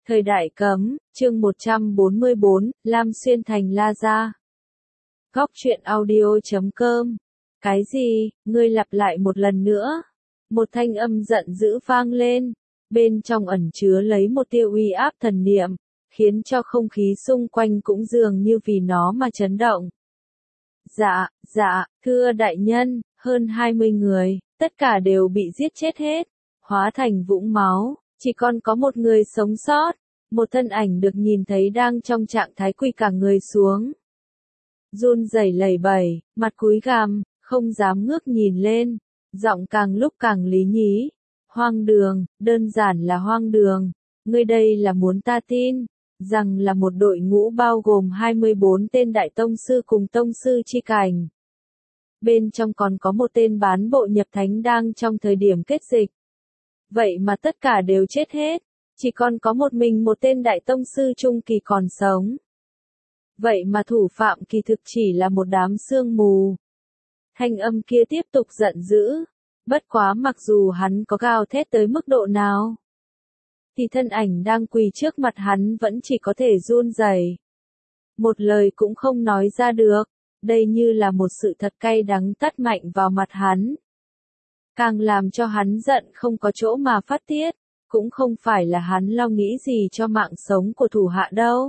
Thời đại cấm, chương 144, Lam Xuyên thành La Gia. Góc truyện audio.com. Cái gì, ngươi lặp lại một lần nữa? Một thanh âm giận dữ vang lên, bên trong ẩn chứa lấy một tia uy áp thần niệm, khiến cho không khí xung quanh cũng dường như vì nó mà chấn động. Dạ, thưa đại nhân, hơn 20 người, tất cả đều bị giết chết hết, hóa thành vũng máu. Chỉ còn có một người sống sót, một thân ảnh được nhìn thấy đang trong trạng thái quỳ cả người xuống. Run rẩy lẩy bẩy, mặt cúi gằm, không dám ngước nhìn lên, giọng càng lúc càng lý nhí. Hoang đường, đơn giản là hoang đường, ngươi đây là muốn ta tin, rằng là một đội ngũ bao gồm 24 tên đại tông sư cùng tông sư chi cảnh. Bên trong còn có một tên bán bộ nhập thánh đang trong thời điểm kết dịch. Vậy mà tất cả đều chết hết, chỉ còn có một mình một tên đại tông sư trung kỳ còn sống. Vậy mà thủ phạm kỳ thực chỉ là một đám sương mù. Thanh âm kia tiếp tục giận dữ, bất quá mặc dù hắn có gào thét tới mức độ nào, thì thân ảnh đang quỳ trước mặt hắn vẫn chỉ có thể run rẩy. Một lời cũng không nói ra được, đây như là một sự thật cay đắng tát mạnh vào mặt hắn. Càng làm cho hắn giận không có chỗ mà phát tiết, cũng không phải là hắn lo nghĩ gì cho mạng sống của thủ hạ đâu.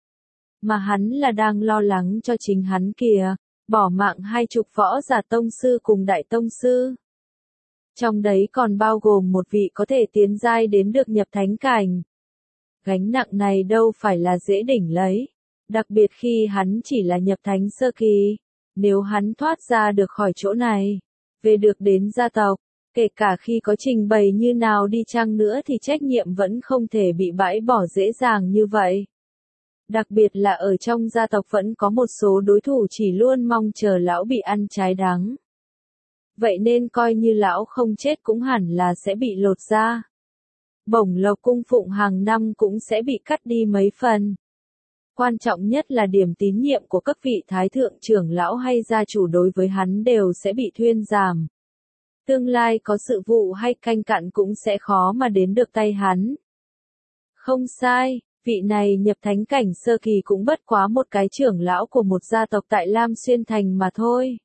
Mà hắn là đang lo lắng cho chính hắn kìa, bỏ mạng 20 võ giả tông sư cùng đại tông sư. Trong đấy còn bao gồm một vị có thể tiến giai đến được nhập thánh cảnh. Gánh nặng này đâu phải là dễ đỉnh lấy, đặc biệt khi hắn chỉ là nhập thánh sơ kỳ. Nếu hắn thoát ra được khỏi chỗ này, về được đến gia tộc, kể cả khi có trình bày như nào đi chăng nữa thì trách nhiệm vẫn không thể bị bãi bỏ dễ dàng như vậy. Đặc biệt là ở trong gia tộc vẫn có một số đối thủ chỉ luôn mong chờ lão bị ăn trái đắng. Vậy nên coi như lão không chết cũng hẳn là sẽ bị lột da. Bổng lộc cung phụng hàng năm cũng sẽ bị cắt đi mấy phần. Quan trọng nhất là điểm tín nhiệm của các vị thái thượng trưởng lão hay gia chủ đối với hắn đều sẽ bị thuyên giảm. Tương lai có sự vụ hay canh cặn cũng sẽ khó mà đến được tay hắn. Không sai, vị này nhập thánh cảnh sơ kỳ cũng bất quá một cái trưởng lão của một gia tộc tại Lam Xuyên Thành mà thôi.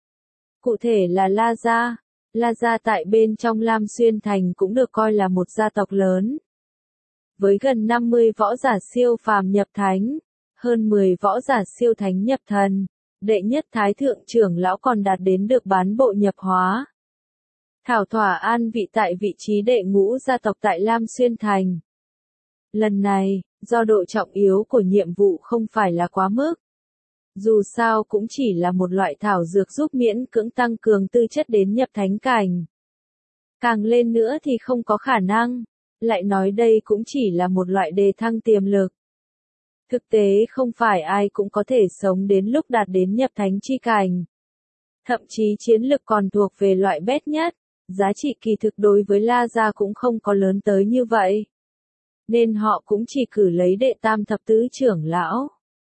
Cụ thể là La Gia. La Gia tại bên trong Lam Xuyên Thành cũng được coi là một gia tộc lớn. Với gần 50 võ giả siêu phàm nhập thánh, hơn 10 võ giả siêu thánh nhập thần, đệ nhất thái thượng trưởng lão còn đạt đến được bán bộ nhập hóa. Thảo thỏa an vị tại vị trí đệ ngũ gia tộc tại Lam Xuyên Thành. Lần này, do độ trọng yếu của nhiệm vụ không phải là quá mức. Dù sao cũng chỉ là một loại thảo dược giúp miễn cưỡng tăng cường tư chất đến nhập thánh cảnh. Càng lên nữa thì không có khả năng, lại nói đây cũng chỉ là một loại đề thăng tiềm lực. Thực tế không phải ai cũng có thể sống đến lúc đạt đến nhập thánh chi cảnh. Thậm chí chiến lực còn thuộc về loại bét nhất, giá trị kỳ thực đối với La Gia cũng không có lớn tới như vậy. Nên họ cũng chỉ cử lấy đệ tam thập tứ trưởng lão.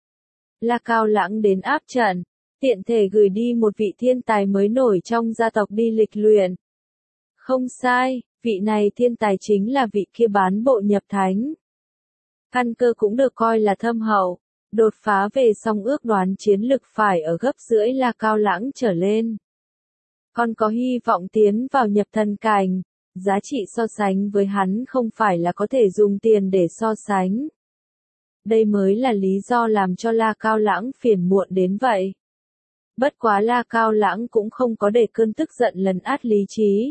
La Cao Lãng đến áp trận, tiện thể gửi đi một vị thiên tài mới nổi trong gia tộc đi lịch luyện. Không sai, vị này thiên tài chính là vị kia bán bộ nhập thánh. Căn cơ cũng được coi là thâm hậu, đột phá về song ước đoán chiến lực phải ở gấp rưỡi La Cao Lãng trở lên. Còn có hy vọng tiến vào nhập thần cảnh, giá trị so sánh với hắn không phải là có thể dùng tiền để so sánh. Đây mới là lý do làm cho La Cao Lãng phiền muộn đến vậy. Bất quá La Cao Lãng cũng không có để cơn tức giận lấn át lý trí.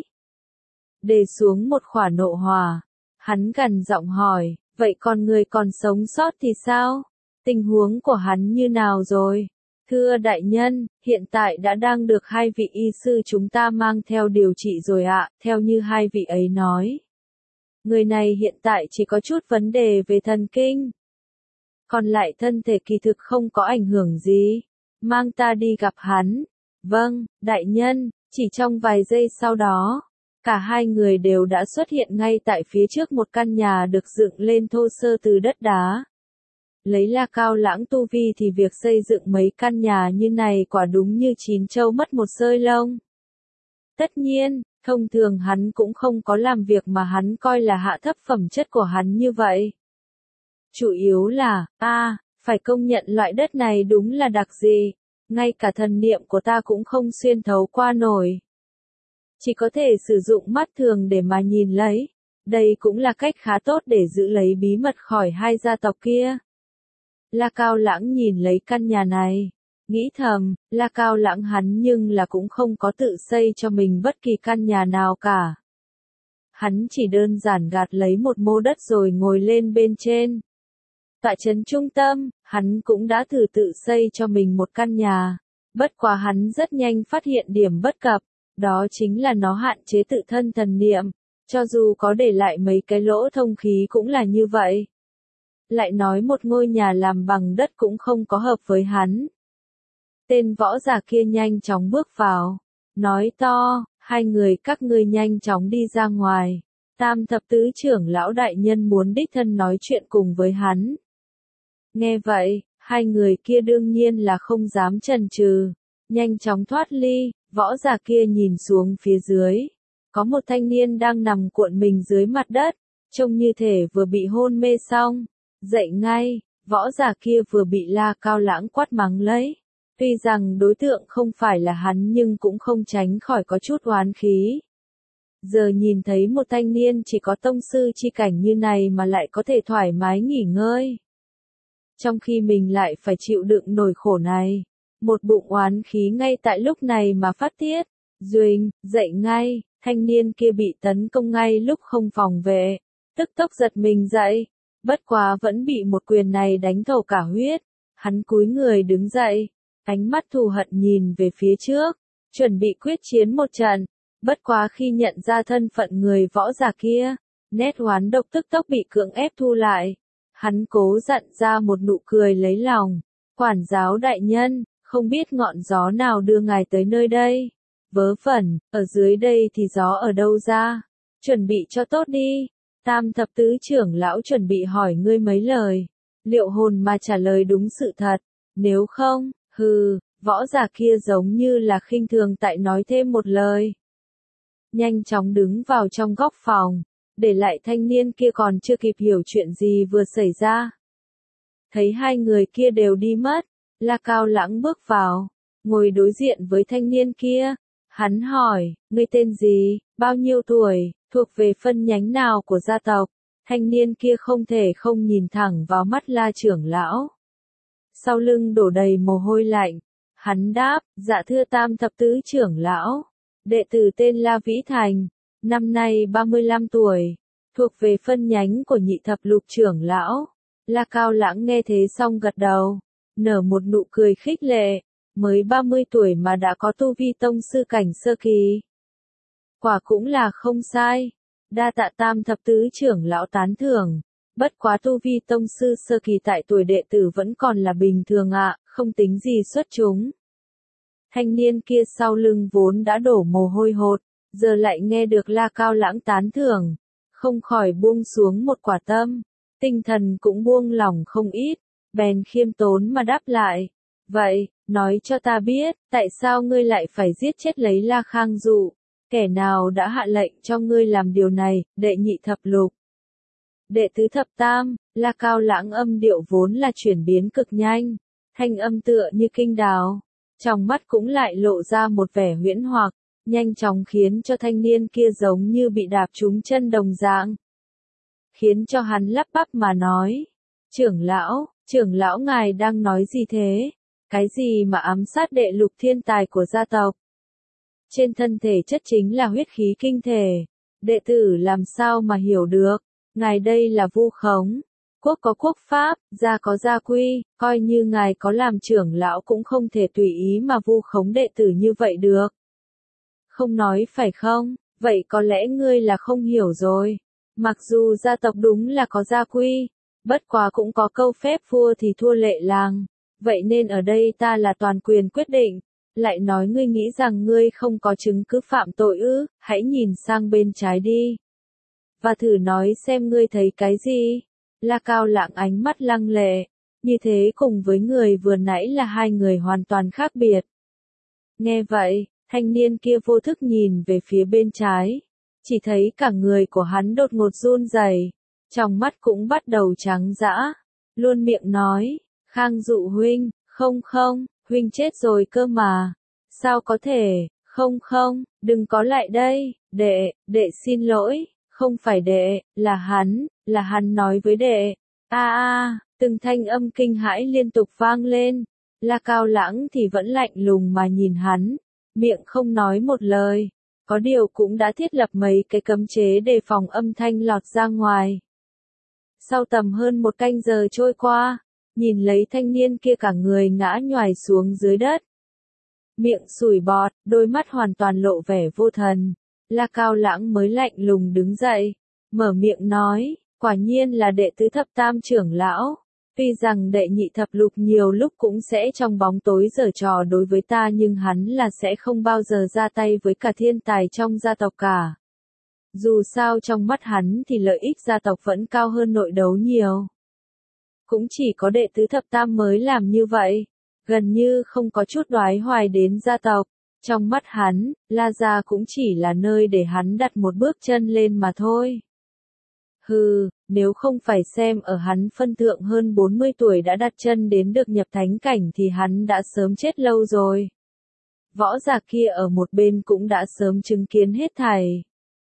Để xuống một khỏa nộ hỏa, hắn gằn giọng hỏi, vậy còn người còn sống sót thì sao? Tình huống của hắn như nào rồi? Thưa đại nhân, hiện tại đã đang được 2 vị y sư chúng ta mang theo điều trị rồi ạ, theo như 2 vị ấy nói. Người này hiện tại chỉ có chút vấn đề về thần kinh. Còn lại thân thể kỳ thực không có ảnh hưởng gì. Mang ta đi gặp hắn. Vâng, đại nhân, chỉ trong vài giây sau đó, cả 2 người đều đã xuất hiện ngay tại phía trước một căn nhà được dựng lên thô sơ từ đất đá. Lấy La Cao Lãng tu vi thì việc xây dựng mấy căn nhà như này quả đúng như chín trâu mất một sợi lông. Tất nhiên, thông thường hắn cũng không có làm việc mà hắn coi là hạ thấp phẩm chất của hắn như vậy. Chủ yếu là, phải công nhận loại đất này đúng là đặc dị, ngay cả thần niệm của ta cũng không xuyên thấu qua nổi. Chỉ có thể sử dụng mắt thường để mà nhìn lấy. Đây cũng là cách khá tốt để giữ lấy bí mật khỏi hai gia tộc kia. La Cao Lãng nhìn lấy căn nhà này, nghĩ thầm, La Cao Lãng hắn nhưng là cũng không có tự xây cho mình bất kỳ căn nhà nào cả. Hắn chỉ đơn giản gạt lấy một mô đất rồi ngồi lên bên trên. Tại trấn trung tâm, hắn cũng đã thử tự xây cho mình một căn nhà. Bất quá hắn rất nhanh phát hiện điểm bất cập, đó chính là nó hạn chế tự thân thần niệm. Cho dù có để lại mấy cái lỗ thông khí cũng là như vậy. Lại nói một ngôi nhà làm bằng đất cũng không có hợp với hắn. Tên võ giả kia nhanh chóng bước vào, nói to, hai người các ngươi nhanh chóng đi ra ngoài. Tam thập tứ trưởng lão đại nhân muốn đích thân nói chuyện cùng với hắn. Nghe vậy, hai người kia đương nhiên là không dám chần chừ, nhanh chóng thoát ly, võ giả kia nhìn xuống phía dưới. Có một thanh niên đang nằm cuộn mình dưới mặt đất, trông như thể vừa bị hôn mê xong. Dậy ngay, võ giả kia vừa bị La Cao Lãng quát mắng lấy. Tuy rằng đối tượng không phải là hắn nhưng cũng không tránh khỏi có chút oán khí. Giờ nhìn thấy một thanh niên chỉ có tông sư chi cảnh như này mà lại có thể thoải mái nghỉ ngơi. Trong khi mình lại phải chịu đựng nỗi khổ này. Một bụng oán khí ngay tại lúc này mà phát tiết. Duỳnh, dậy ngay, thanh niên kia bị tấn công ngay lúc không phòng vệ. Tức tốc giật mình dậy. Bất quá vẫn bị một quyền này đánh thầu cả huyết. Hắn cúi người đứng dậy. Ánh mắt thù hận nhìn về phía trước. Chuẩn bị quyết chiến một trận. Bất quá khi nhận ra thân phận người võ giả kia. Nét oán độc tức tốc bị cưỡng ép thu lại. Hắn cố dặn ra một nụ cười lấy lòng. Quản giáo đại nhân, không biết ngọn gió nào đưa ngài tới nơi đây. Vớ vẩn, ở dưới đây thì gió ở đâu ra. Chuẩn bị cho tốt đi. Tam thập tứ trưởng lão chuẩn bị hỏi ngươi mấy lời. Liệu hồn mà trả lời đúng sự thật. Nếu không, võ giả kia giống như là khinh thường tại nói thêm một lời. Nhanh chóng đứng vào trong góc phòng. Để lại thanh niên kia còn chưa kịp hiểu chuyện gì vừa xảy ra. Thấy hai người kia đều đi mất. La Cao Lãng bước vào. Ngồi đối diện với thanh niên kia. Hắn hỏi, ngươi tên gì, bao nhiêu tuổi, thuộc về phân nhánh nào của gia tộc? Thanh niên kia không thể không nhìn thẳng vào mắt La trưởng lão. Sau lưng đổ đầy mồ hôi lạnh. Hắn đáp, dạ thưa tam thập tứ trưởng lão. Đệ tử tên La Vĩ Thành, năm nay 35 tuổi, thuộc về phân nhánh của nhị thập lục trưởng lão. La Cao Lãng nghe thế xong gật đầu, nở một nụ cười khích lệ. Mới 30 tuổi mà đã có tu vi tông sư cảnh sơ kỳ. Quả cũng là không sai. Đa tạ tam thập tứ trưởng lão tán thưởng. Bất quá tu vi tông sư sơ kỳ tại tuổi đệ tử vẫn còn là bình thường ạ, không tính gì xuất chúng. Thanh niên kia sau lưng vốn đã đổ mồ hôi hột, giờ lại nghe được La Cao Lãng tán thưởng. Không khỏi buông xuống một quả tâm. Tinh thần cũng buông lỏng không ít. Bèn khiêm tốn mà đáp lại. Vậy, nói cho ta biết, tại sao ngươi lại phải giết chết lấy La Khang Dụ? Kẻ nào đã hạ lệnh cho ngươi làm điều này, đệ nhị thập lục? Đệ tứ thập tam, La Cao Lãng âm điệu vốn là chuyển biến cực nhanh, thanh âm tựa như kinh đào. Trong mắt cũng lại lộ ra một vẻ huyễn hoặc, nhanh chóng khiến cho thanh niên kia giống như bị đạp trúng chân đồng dạng. Khiến cho hắn lắp bắp mà nói, trưởng lão ngài đang nói gì thế? Cái gì mà ám sát đệ lục thiên tài của gia tộc? Trên thân thể chất chính là huyết khí kinh thể. Đệ tử làm sao mà hiểu được? Ngài đây là vu khống. Quốc có quốc pháp, gia có gia quy, coi như ngài có làm trưởng lão cũng không thể tùy ý mà vu khống đệ tử như vậy được. Không nói phải không? Vậy có lẽ ngươi là không hiểu rồi. Mặc dù gia tộc đúng là có gia quy, bất quá cũng có câu phép vua thì thua lệ làng. Vậy nên ở đây ta là toàn quyền quyết định. Lại nói ngươi nghĩ rằng ngươi không có chứng cứ phạm tội ư, hãy nhìn sang bên trái đi. Và thử nói xem ngươi thấy cái gì. La Cao Lãng ánh mắt lăng lệ. Như thế cùng với người vừa nãy là hai người hoàn toàn khác biệt. Nghe vậy, thanh niên kia vô thức nhìn về phía bên trái. Chỉ thấy cả người của hắn đột ngột run rẩy, trong mắt cũng bắt đầu trắng dã. luôn miệng nói, Khang Dụ huynh, không không, huynh chết rồi cơ mà. Sao có thể, không không, đừng có lại đây, đệ xin lỗi, không phải đệ, là hắn nói với đệ. Từng thanh âm kinh hãi liên tục vang lên. La Cao Lãng thì vẫn lạnh lùng mà nhìn hắn, miệng không nói một lời. Có điều cũng đã thiết lập mấy cái cấm chế đề phòng âm thanh lọt ra ngoài. Sau tầm hơn một canh giờ trôi qua, nhìn lấy thanh niên kia cả người ngã nhoài xuống dưới đất. Miệng sủi bọt, đôi mắt hoàn toàn lộ vẻ vô thần. La Cao Lãng mới lạnh lùng đứng dậy, mở miệng nói, quả nhiên là đệ tứ thập tam trưởng lão. Tuy rằng đệ nhị thập lục nhiều lúc cũng sẽ trong bóng tối giở trò đối với ta nhưng hắn là sẽ không bao giờ ra tay với cả thiên tài trong gia tộc cả. Dù sao trong mắt hắn thì lợi ích gia tộc vẫn cao hơn nội đấu nhiều. Cũng chỉ có đệ tứ thập tam mới làm như vậy, gần như không có chút đoái hoài đến gia tộc. Trong mắt hắn, La Gia cũng chỉ là nơi để hắn đặt một bước chân lên mà thôi. Hừ, nếu không phải xem ở hắn phân thượng hơn 40 tuổi đã đặt chân đến được nhập thánh cảnh thì hắn đã sớm chết lâu rồi. Võ giả kia ở một bên cũng đã sớm chứng kiến hết thảy.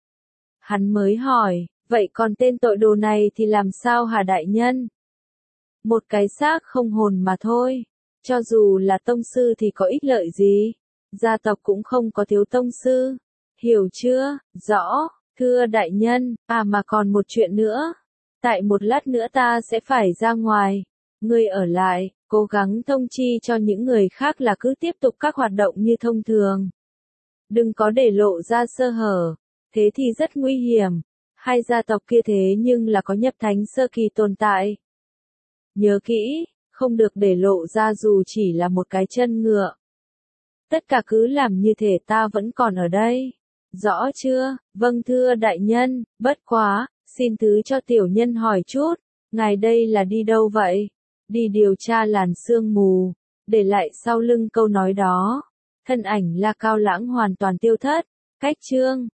Hắn mới hỏi, vậy còn tên tội đồ này thì làm sao hả đại nhân? Một cái xác không hồn mà thôi. Cho dù là tông sư thì có ích lợi gì? Gia tộc cũng không có thiếu tông sư. Hiểu chưa? Rõ. Thưa đại nhân, mà còn một chuyện nữa. Tại một lát nữa ta sẽ phải ra ngoài. Ngươi ở lại, cố gắng thông chi cho những người khác là cứ tiếp tục các hoạt động như thông thường. Đừng có để lộ ra sơ hở. Thế thì rất nguy hiểm. Hai gia tộc kia thế nhưng là có nhập thánh sơ kỳ tồn tại. Nhớ kỹ, không được để lộ ra dù chỉ là một cái chân ngựa. Tất cả cứ làm như thể ta vẫn còn ở đây. Rõ chưa? Vâng thưa đại nhân, bất quá, xin thứ cho tiểu nhân hỏi chút, ngài đây là đi đâu vậy? Đi điều tra làn sương mù, để lại sau lưng câu nói đó. Thân ảnh La Cao Lãng hoàn toàn tiêu thất, cách chương.